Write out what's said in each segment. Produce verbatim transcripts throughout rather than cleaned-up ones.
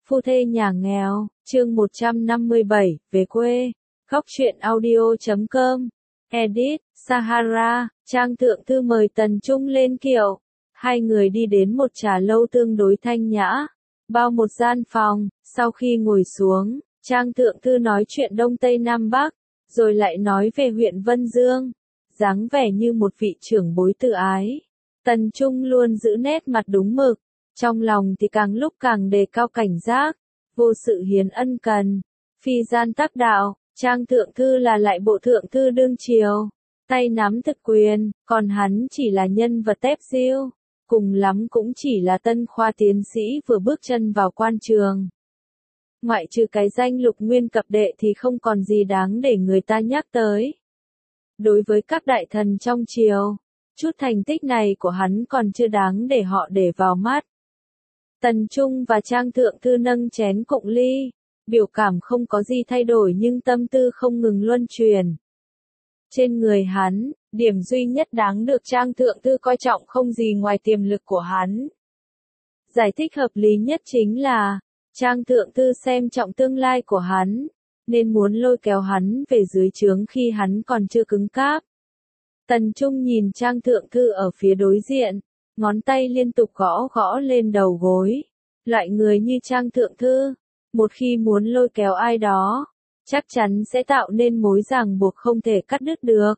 Phu thê nhà nghèo, chương một trăm năm mươi bảy, về quê. Góc truyện audio chấm com. Edit, Sahara, Trang Thượng Thư mời Tần Trung lên kiệu. Hai người đi đến một trà lâu tương đối thanh nhã. Bao một gian phòng, sau khi ngồi xuống, Trang Thượng Thư nói chuyện Đông Tây Nam Bắc, rồi lại nói về huyện Vân Dương. Dáng vẻ như một vị trưởng bối tự ái. Tần Trung luôn giữ nét mặt đúng mực. Trong lòng thì càng lúc càng đề cao cảnh giác, vô sự hiến ân cần, phi gian tác đạo. Trang Thượng Thư là lại bộ thượng thư đương triều, tay nắm thực quyền, còn hắn chỉ là nhân vật tép diêu, cùng lắm cũng chỉ là tân khoa tiến sĩ vừa bước chân vào quan trường. Ngoại trừ cái danh lục nguyên cập đệ thì không còn gì đáng để người ta nhắc tới. Đối với các đại thần trong triều, chút thành tích này của hắn còn chưa đáng để họ để vào mắt. Tần Trung và Trang Thượng Thư nâng chén cụng ly, biểu cảm không có gì thay đổi nhưng tâm tư không ngừng luân truyền. Trên người hắn, điểm duy nhất đáng được Trang Thượng Thư coi trọng không gì ngoài tiềm lực của hắn. Giải thích hợp lý nhất chính là, Trang Thượng Thư xem trọng tương lai của hắn, nên muốn lôi kéo hắn về dưới trướng khi hắn còn chưa cứng cáp. Tần Trung nhìn Trang Thượng Thư ở phía đối diện, ngón tay liên tục gõ gõ lên đầu gối. Loại người như Trang Thượng Thư, một khi muốn lôi kéo ai đó, chắc chắn sẽ tạo nên mối ràng buộc không thể cắt đứt được.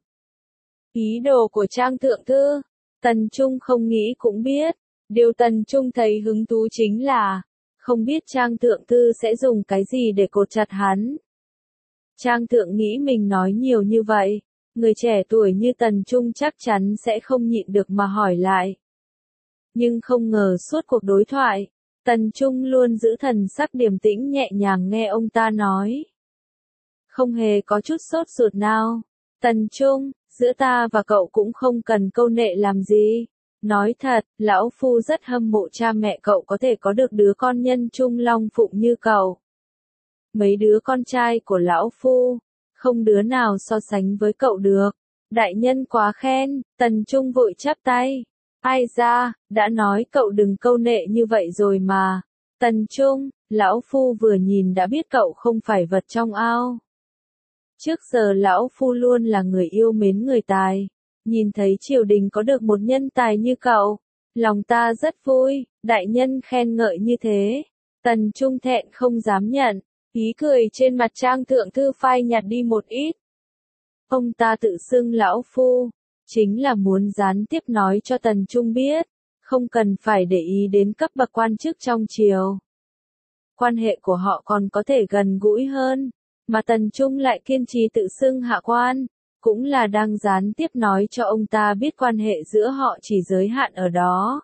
Ý đồ của Trang Thượng Thư, Tần Trung không nghĩ cũng biết. Điều Tần Trung thấy hứng thú chính là, không biết Trang Thượng Thư sẽ dùng cái gì để cột chặt hắn. Trang Thượng nghĩ mình nói nhiều như vậy, người trẻ tuổi như Tần Trung chắc chắn sẽ không nhịn được mà hỏi lại. Nhưng không ngờ suốt cuộc đối thoại, Tần Trung luôn giữ thần sắc điềm tĩnh nhẹ nhàng nghe ông ta nói. Không hề có chút sốt ruột nào. Tần Trung, giữa ta và cậu cũng không cần câu nệ làm gì. Nói thật, lão phu rất hâm mộ cha mẹ cậu có thể có được đứa con nhân trung long phụng như cậu. Mấy đứa con trai của lão phu, không đứa nào so sánh với cậu được. Đại nhân quá khen, Tần Trung vội chắp tay. Ai ra, đã nói cậu đừng câu nệ như vậy rồi mà. Tần Trung, lão phu vừa nhìn đã biết cậu không phải vật trong ao. Trước giờ lão phu luôn là người yêu mến người tài. Nhìn thấy triều đình có được một nhân tài như cậu, lòng ta rất vui, đại nhân khen ngợi như thế. Tần Trung thẹn không dám nhận, ý cười trên mặt Trang Thượng Thư phai nhạt đi một ít. Ông ta tự xưng lão phu, chính là muốn gián tiếp nói cho Tần Trung biết, không cần phải để ý đến cấp bậc quan chức trong triều. Quan hệ của họ còn có thể gần gũi hơn, mà Tần Trung lại kiên trì tự xưng hạ quan, cũng là đang gián tiếp nói cho ông ta biết quan hệ giữa họ chỉ giới hạn ở đó.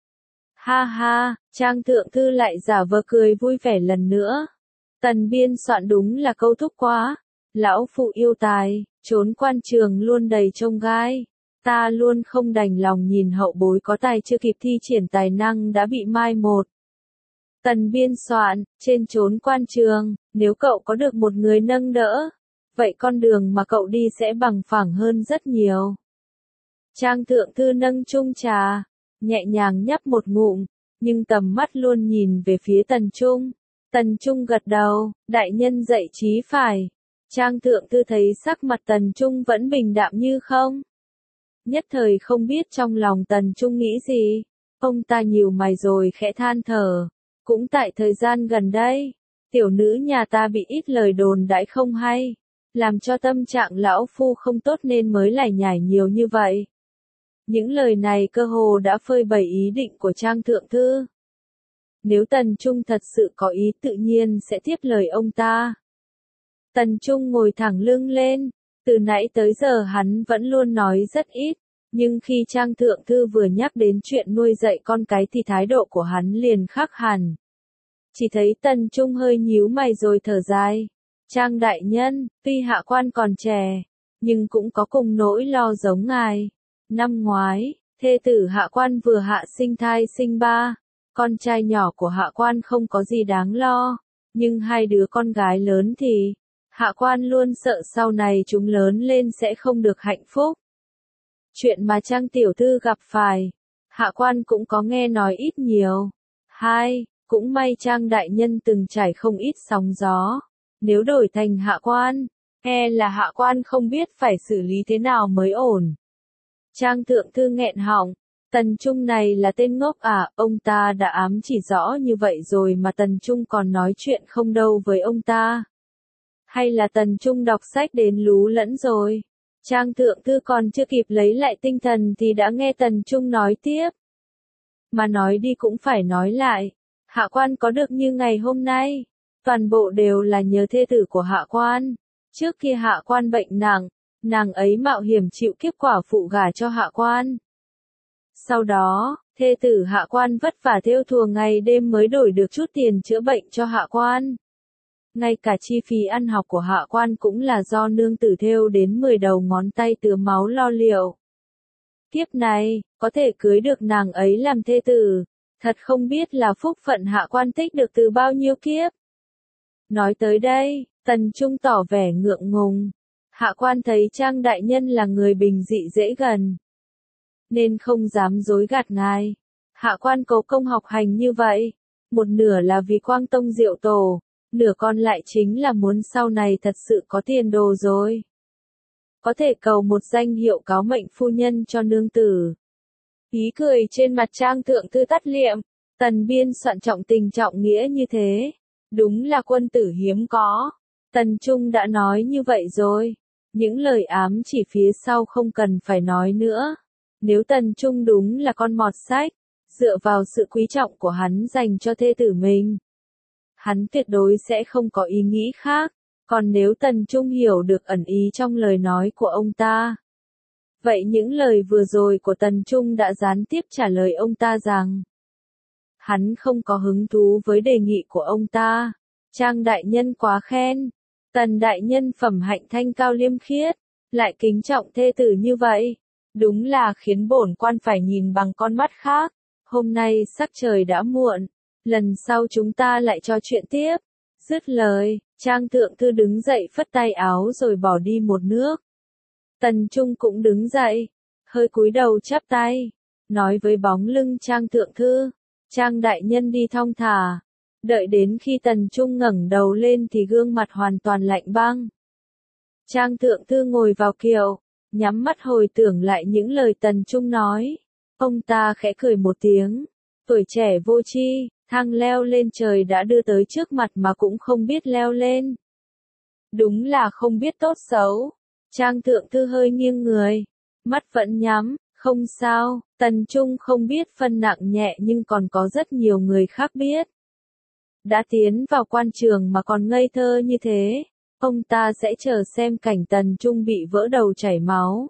Ha ha, Trang Thượng Thư lại giả vờ cười vui vẻ lần nữa. Tần biên soạn đúng là câu thúc quá. Lão phụ yêu tài, trốn quan trường luôn đầy chông gai. Ta luôn không đành lòng nhìn hậu bối có tài chưa kịp thi triển tài năng đã bị mai một. Tần biên soạn, trên trốn quan trường, nếu cậu có được một người nâng đỡ, vậy con đường mà cậu đi sẽ bằng phẳng hơn rất nhiều. Trang Thượng Thư nâng chung trà, nhẹ nhàng nhấp một ngụm, nhưng tầm mắt luôn nhìn về phía Tần Trung. Tần Trung gật đầu, đại nhân dạy trí phải. Trang Thượng Thư thấy sắc mặt Tần Trung vẫn bình đạm như không. Nhất thời không biết trong lòng Tần Trung nghĩ gì. Ông ta nhíu mày rồi khẽ than thở. Cũng tại thời gian gần đây, tiểu nữ nhà ta bị ít lời đồn đãi không hay, làm cho tâm trạng lão phu không tốt nên mới lải nhải nhiều như vậy. Những lời này cơ hồ đã phơi bày ý định của Trang Thượng Thư. Nếu Tần Trung thật sự có ý tự nhiên sẽ tiếp lời ông ta. Tần Trung ngồi thẳng lưng lên, từ nãy tới giờ hắn vẫn luôn nói rất ít, nhưng khi Trang Thượng Thư vừa nhắc đến chuyện nuôi dạy con cái thì thái độ của hắn liền khác hẳn. Chỉ thấy Tần Trung hơi nhíu mày rồi thở dài. Trang đại nhân, tuy hạ quan còn trẻ, nhưng cũng có cùng nỗi lo giống ngài. Năm ngoái, thê tử hạ quan vừa hạ sinh thai sinh ba. Con trai nhỏ của hạ quan không có gì đáng lo, nhưng hai đứa con gái lớn thì, hạ quan luôn sợ sau này chúng lớn lên sẽ không được hạnh phúc. Chuyện mà Trang tiểu thư gặp phải, hạ quan cũng có nghe nói ít nhiều. Hai, Cũng may Trang đại nhân từng trải không ít sóng gió. Nếu đổi thành hạ quan, e là hạ quan không biết phải xử lý thế nào mới ổn. Trang thượng thư nghẹn họng, Tần Trung này là tên ngốc à, ông ta đã ám chỉ rõ như vậy rồi mà Tần Trung còn nói chuyện không đâu với ông ta. Hay là Tần Trung đọc sách đến lú lẫn rồi. Trang thượng thư còn chưa kịp lấy lại tinh thần thì đã nghe Tần Trung nói tiếp. Mà nói đi cũng phải nói lại, hạ quan có được như ngày hôm nay, toàn bộ đều là nhờ thê tử của hạ quan. Trước kia hạ quan bệnh nặng, nàng ấy mạo hiểm chịu kiếp quả phụ gả cho hạ quan. Sau đó, thê tử hạ quan vất vả thêu thùa ngày đêm mới đổi được chút tiền chữa bệnh cho hạ quan. Ngay cả chi phí ăn học của hạ quan cũng là do nương tử thêu đến mười đầu ngón tay tứa máu lo liệu. Kiếp này, có thể cưới được nàng ấy làm thê tử, thật không biết là phúc phận hạ quan tích được từ bao nhiêu kiếp. Nói tới đây, Tần Trung tỏ vẻ ngượng ngùng. Hạ quan thấy Trang đại nhân là người bình dị dễ gần, nên không dám dối gạt ngài. Hạ quan cố công học hành như vậy, một nửa là vì Quang Tông Diệu Tổ, nửa còn lại chính là muốn sau này thật sự có tiền đồ rồi. Có thể cầu một danh hiệu cáo mệnh phu nhân cho nương tử. Ý cười trên mặt Trang thượng thư tắt liệm, Tần biên soạn trọng tình trọng nghĩa như thế. Đúng là quân tử hiếm có. Tần Trung đã nói như vậy rồi. Những lời ám chỉ phía sau không cần phải nói nữa. Nếu Tần Trung đúng là con mọt sách, dựa vào sự quý trọng của hắn dành cho thê tử mình, hắn tuyệt đối sẽ không có ý nghĩ khác. Còn nếu Tần Trung hiểu được ẩn ý trong lời nói của ông ta, vậy những lời vừa rồi của Tần Trung đã gián tiếp trả lời ông ta rằng hắn không có hứng thú với đề nghị của ông ta. Trang đại nhân quá khen. Tần đại nhân phẩm hạnh thanh cao liêm khiết, lại kính trọng thê tử như vậy, đúng là khiến bổn quan phải nhìn bằng con mắt khác. Hôm nay sắc trời đã muộn, lần sau chúng ta lại trò chuyện tiếp. Dứt lời, Trang thượng thư đứng dậy phất tay áo rồi bỏ đi một nước. Tần Trung cũng đứng dậy, hơi cúi đầu chắp tay, nói với bóng lưng Trang thượng thư, Trang đại nhân đi thong thả. Đợi đến khi Tần Trung ngẩng đầu lên thì gương mặt hoàn toàn lạnh băng. Trang thượng thư ngồi vào kiệu, nhắm mắt hồi tưởng lại những lời Tần Trung nói. Ông ta khẽ cười một tiếng, tuổi trẻ vô tri, thang leo lên trời đã đưa tới trước mặt mà cũng không biết leo lên. Đúng là không biết tốt xấu. Trang thượng thư hơi nghiêng người, mắt vẫn nhắm, không sao. Tần Trung không biết phân nặng nhẹ nhưng còn có rất nhiều người khác biết. Đã tiến vào quan trường mà còn ngây thơ như thế, ông ta sẽ chờ xem cảnh Tần Trung bị vỡ đầu chảy máu.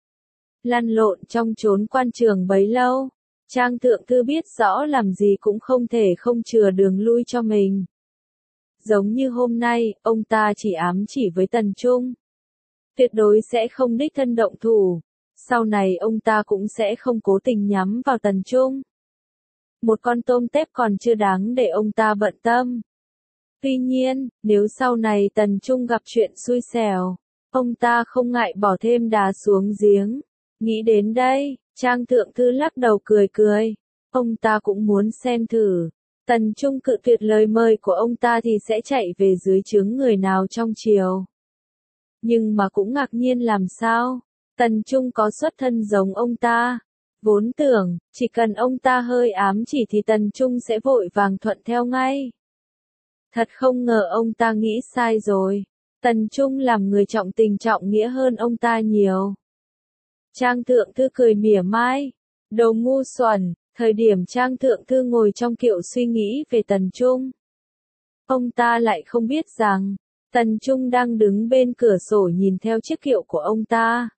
Lăn lộn trong chốn quan trường bấy lâu, Trang thượng thư biết rõ làm gì cũng không thể không chừa đường lui cho mình. Giống như hôm nay, ông ta chỉ ám chỉ với Tần Trung, tuyệt đối sẽ không đích thân động thủ. Sau này ông ta cũng sẽ không cố tình nhắm vào Tần Trung. Một con tôm tép còn chưa đáng để ông ta bận tâm. Tuy nhiên, nếu sau này Tần Trung gặp chuyện xui xẻo, ông ta không ngại bỏ thêm đá xuống giếng. Nghĩ đến đây, Trang thượng thư lắc đầu cười cười. Ông ta cũng muốn xem thử, Tần Trung cự tuyệt lời mời của ông ta thì sẽ chạy về dưới trướng người nào trong triều. Nhưng mà cũng ngạc nhiên làm sao, Tần Trung có xuất thân giống ông ta. Vốn tưởng, chỉ cần ông ta hơi ám chỉ thì Tần Trung sẽ vội vàng thuận theo ngay. Thật không ngờ ông ta nghĩ sai rồi. Tần Trung làm người trọng tình trọng nghĩa hơn ông ta nhiều. Trang thượng thư cười mỉa mai. Đồ ngu xuẩn. Thời điểm Trang thượng thư ngồi trong kiệu suy nghĩ về Tần Trung, ông ta lại không biết rằng Tần Trung đang đứng bên cửa sổ nhìn theo chiếc kiệu của ông ta.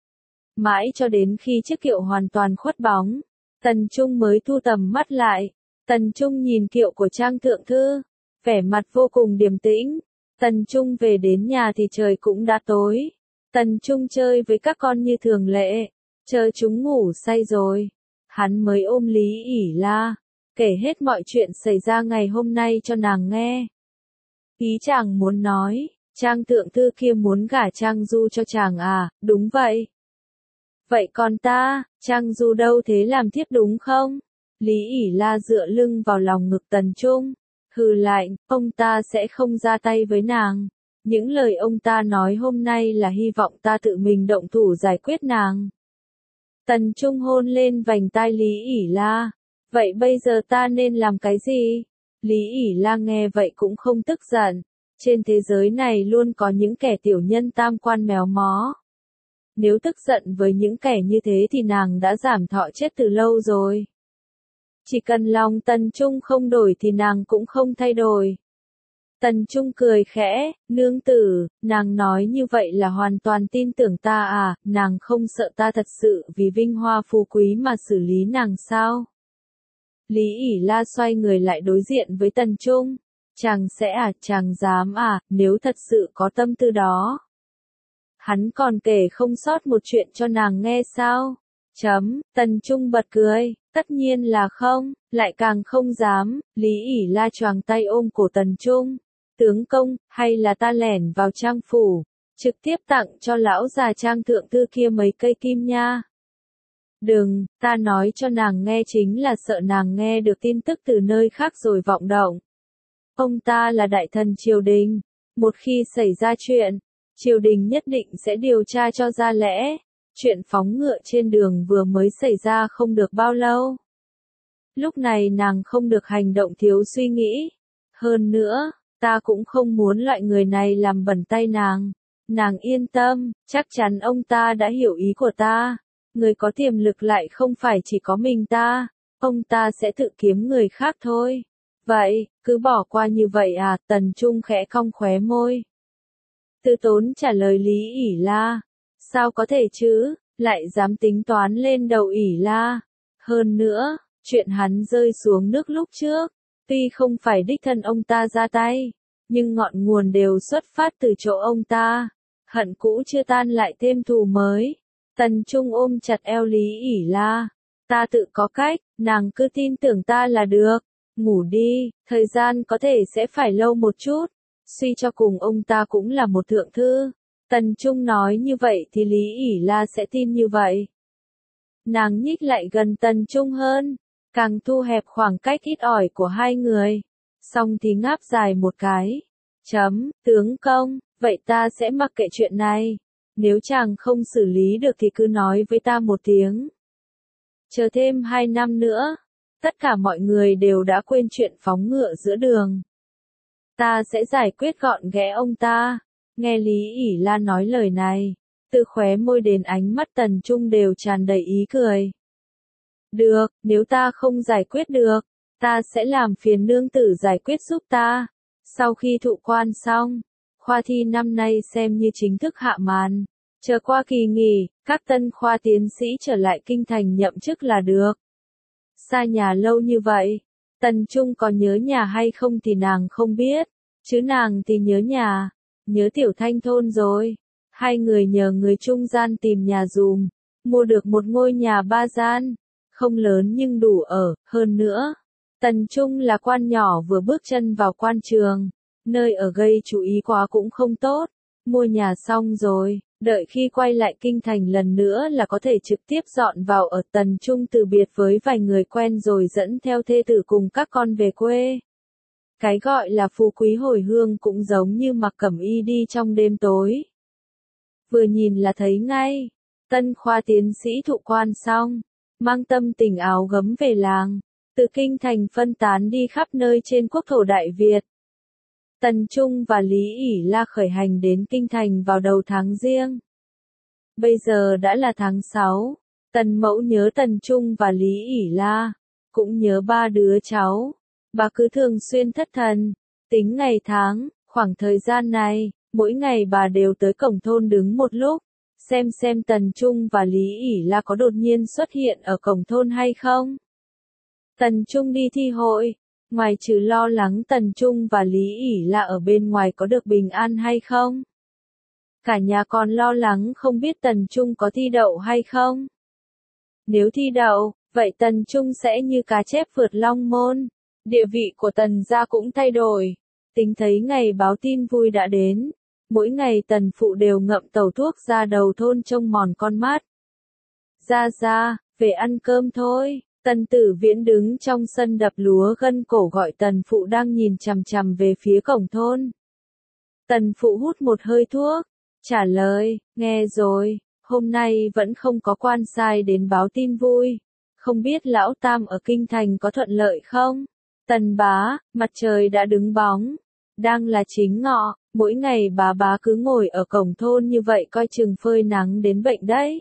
Mãi cho đến khi chiếc kiệu hoàn toàn khuất bóng, Tần Trung mới thu tầm mắt lại. Tần Trung nhìn kiệu của Trang thượng thư, vẻ mặt vô cùng điềm tĩnh. Tần Trung về đến nhà thì trời cũng đã tối. Tần Trung chơi với các con như thường lệ, chờ chúng ngủ say rồi, hắn mới ôm Lý ỉ La, kể hết mọi chuyện xảy ra ngày hôm nay cho nàng nghe. Ý chàng muốn nói, Trang thượng thư kia muốn gả Trang Du cho chàng à? Đúng vậy. Vậy còn ta, Trang Du đâu thế làm thiếp đúng không? Lý ỉ La dựa lưng vào lòng ngực Tần Trung, hừ lạnh, ông ta sẽ không ra tay với nàng. Những lời ông ta nói hôm nay là hy vọng ta tự mình động thủ giải quyết nàng. Tần Trung hôn lên vành tai Lý ỉ La. Vậy bây giờ ta nên làm cái gì? Lý ỉ La nghe vậy cũng không tức giận. Trên thế giới này luôn có những kẻ tiểu nhân tam quan méo mó. Nếu tức giận với những kẻ như thế thì nàng đã giảm thọ chết từ lâu rồi. Chỉ cần lòng Tần Trung không đổi thì nàng cũng không thay đổi. Tần Trung cười khẽ, nương tử, nàng nói như vậy là hoàn toàn tin tưởng ta à, nàng không sợ ta thật sự vì vinh hoa phú quý mà xử lý nàng sao? Lý ỉ La xoay người lại đối diện với Tần Trung. Chàng sẽ à, chàng dám à, nếu thật sự có tâm tư đó. Hắn còn kể không sót một chuyện cho nàng nghe sao? Chấm, Tần Trung bật cười, tất nhiên là không, lại càng không dám. Lý ỉ La choàng tay ôm cổ Tần Trung. Tướng công, hay là ta lẻn vào trang phủ, trực tiếp tặng cho lão già trang thượng thư kia mấy cây kim nha. Đừng, ta nói cho nàng nghe chính là sợ nàng nghe được tin tức từ nơi khác rồi vọng động. Ông ta là đại thần triều đình, một khi xảy ra chuyện, triều đình nhất định sẽ điều tra cho ra lẽ. Chuyện phóng ngựa trên đường vừa mới xảy ra không được bao lâu. Lúc này nàng không được hành động thiếu suy nghĩ. Hơn nữa, ta cũng không muốn loại người này làm bẩn tay nàng. Nàng yên tâm, chắc chắn ông ta đã hiểu ý của ta. Người có tiềm lực lại không phải chỉ có mình ta. Ông ta sẽ tự kiếm người khác thôi. Vậy, cứ bỏ qua như vậy à? Tần Trung khẽ cong khóe môi. Tư tốn trả lời Lý ỉ La. Sao có thể chứ, lại dám tính toán lên đầu ỉ La. Hơn nữa, chuyện hắn rơi xuống nước lúc trước, tuy không phải đích thân ông ta ra tay, nhưng ngọn nguồn đều xuất phát từ chỗ ông ta. Hận cũ chưa tan lại thêm thù mới. Tần Trung ôm chặt eo Lý ỉ La. Ta tự có cách, nàng cứ tin tưởng ta là được. Ngủ đi, thời gian có thể sẽ phải lâu một chút. Suy cho cùng ông ta cũng là một thượng thư. Tần Trung nói như vậy thì Lý ỉ La sẽ tin như vậy. Nàng nhích lại gần Tần Trung hơn, càng thu hẹp khoảng cách ít ỏi của hai người. Xong thì ngáp dài một cái. Chấm, tướng công, vậy ta sẽ mặc kệ chuyện này. Nếu chàng không xử lý được thì cứ nói với ta một tiếng. Chờ thêm hai năm nữa, tất cả mọi người đều đã quên chuyện phóng ngựa giữa đường. Ta sẽ giải quyết gọn ghẽ ông ta. Nghe Lý ỉ La nói lời này, từ khóe môi đến ánh mắt Tần Trung đều tràn đầy ý cười. Được, nếu ta không giải quyết được, ta sẽ làm phiền nương tử giải quyết giúp ta. Sau khi thụ quan xong, khoa thi năm nay xem như chính thức hạ màn. Chờ qua kỳ nghỉ, các tân khoa tiến sĩ trở lại kinh thành nhậm chức là được. Xa nhà lâu như vậy, Tần Trung có nhớ nhà hay không thì nàng không biết, chứ nàng thì nhớ nhà, nhớ Tiểu Thanh thôn rồi. Hai người nhờ người trung gian tìm nhà dùm, mua được một ngôi nhà ba gian, không lớn nhưng đủ ở. Hơn nữa, Tần Trung là quan nhỏ vừa bước chân vào quan trường, nơi ở gây chú ý quá cũng không tốt. Mua nhà xong rồi, đợi khi quay lại kinh thành lần nữa là có thể trực tiếp dọn vào ở. Tần Trung từ biệt với vài người quen rồi dẫn theo thê tử cùng các con về quê. Cái gọi là phú quý hồi hương cũng giống như mặc cẩm y đi trong đêm tối. Vừa nhìn là thấy ngay, tân khoa tiến sĩ thụ quan xong, mang tâm tình áo gấm về làng, từ kinh thành phân tán đi khắp nơi trên quốc thổ Đại Việt. Tần Trung và Lý ỉ La khởi hành đến kinh thành vào đầu tháng Giêng. Bây giờ đã là tháng sáu, Tần Mẫu nhớ Tần Trung và Lý ỉ La, cũng nhớ ba đứa cháu. Bà cứ thường xuyên thất thần, tính ngày tháng, khoảng thời gian này, mỗi ngày bà đều tới cổng thôn đứng một lúc, xem xem Tần Trung và Lý ỉ La có đột nhiên xuất hiện ở cổng thôn hay không. Tần Trung đi thi hội, ngoài trừ lo lắng Tần Trung và Lý ỉ La ở bên ngoài có được bình an hay không. Cả nhà còn lo lắng không biết Tần Trung có thi đậu hay không. Nếu thi đậu, vậy Tần Trung sẽ như cá chép vượt long môn. Địa vị của Tần gia cũng thay đổi. Tính thấy ngày báo tin vui đã đến, mỗi ngày Tần phụ đều ngậm tàu thuốc ra đầu thôn trông mòn con mắt. Ra ra, về ăn cơm thôi. Tần Tử Viễn đứng trong sân đập lúa gân cổ gọi Tần Phụ đang nhìn chằm chằm về phía cổng thôn. Tần Phụ hút một hơi thuốc, trả lời, nghe rồi, hôm nay vẫn không có quan sai đến báo tin vui. Không biết Lão Tam ở Kinh Thành có thuận lợi không? Tần bá, mặt trời đã đứng bóng. Đang là chính ngọ, mỗi ngày bà bá cứ ngồi ở cổng thôn như vậy coi chừng phơi nắng đến bệnh đấy.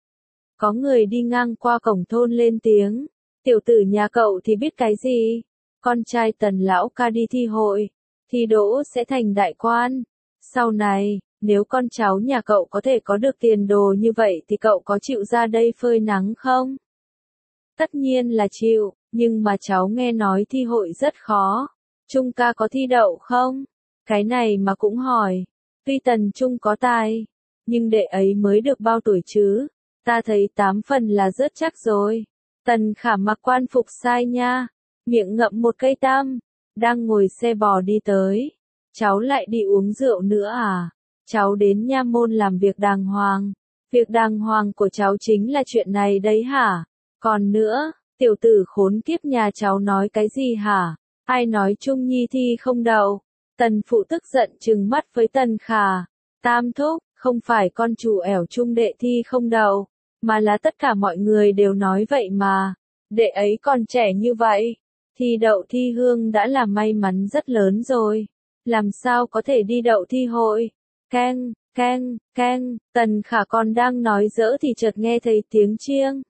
Có người đi ngang qua cổng thôn lên tiếng, tiểu tử nhà cậu thì biết cái gì? Con trai Tần lão ca đi thi hội, thi đỗ sẽ thành đại quan. Sau này, nếu con cháu nhà cậu có thể có được tiền đồ như vậy thì cậu có chịu ra đây phơi nắng không? Tất nhiên là chịu, nhưng mà cháu nghe nói thi hội rất khó. Trung ca có thi đậu không? Cái này mà cũng hỏi. Tuy Tần Trung có tài, nhưng đệ ấy mới được bao tuổi chứ? Ta thấy tám phần là rất chắc rồi. Tần Khả mặc quan phục sai nha, miệng ngậm một cây tam, đang ngồi xe bò đi tới. Cháu lại đi uống rượu nữa à? Cháu đến nha môn làm việc đàng hoàng. Việc đàng hoàng của cháu chính là chuyện này đấy hả? Còn nữa, tiểu tử khốn kiếp nhà cháu nói cái gì hả? Ai nói Trung Nhi thi không đậu? Tần Phụ tức giận trừng mắt với Tần Khả. Tam thúc, không phải con chủ ẻo Trung đệ thi không đậu, mà là tất cả mọi người đều nói vậy mà. Đệ ấy còn trẻ như vậy, thi đậu thi hương đã là may mắn rất lớn rồi. Làm sao có thể đi đậu thi hội? Keng, keng, keng, Tần Khả còn đang nói giỡn thì chợt nghe thấy tiếng chiêng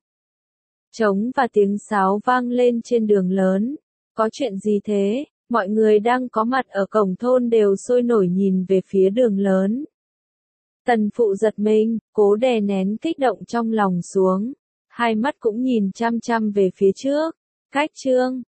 trống và tiếng sáo vang lên trên đường lớn. Có chuyện gì thế? Mọi người đang có mặt ở cổng thôn đều sôi nổi nhìn về phía đường lớn. Tần Phụ giật mình, cố đè nén kích động trong lòng xuống. Hai mắt cũng nhìn chăm chăm về phía trước. Cách chương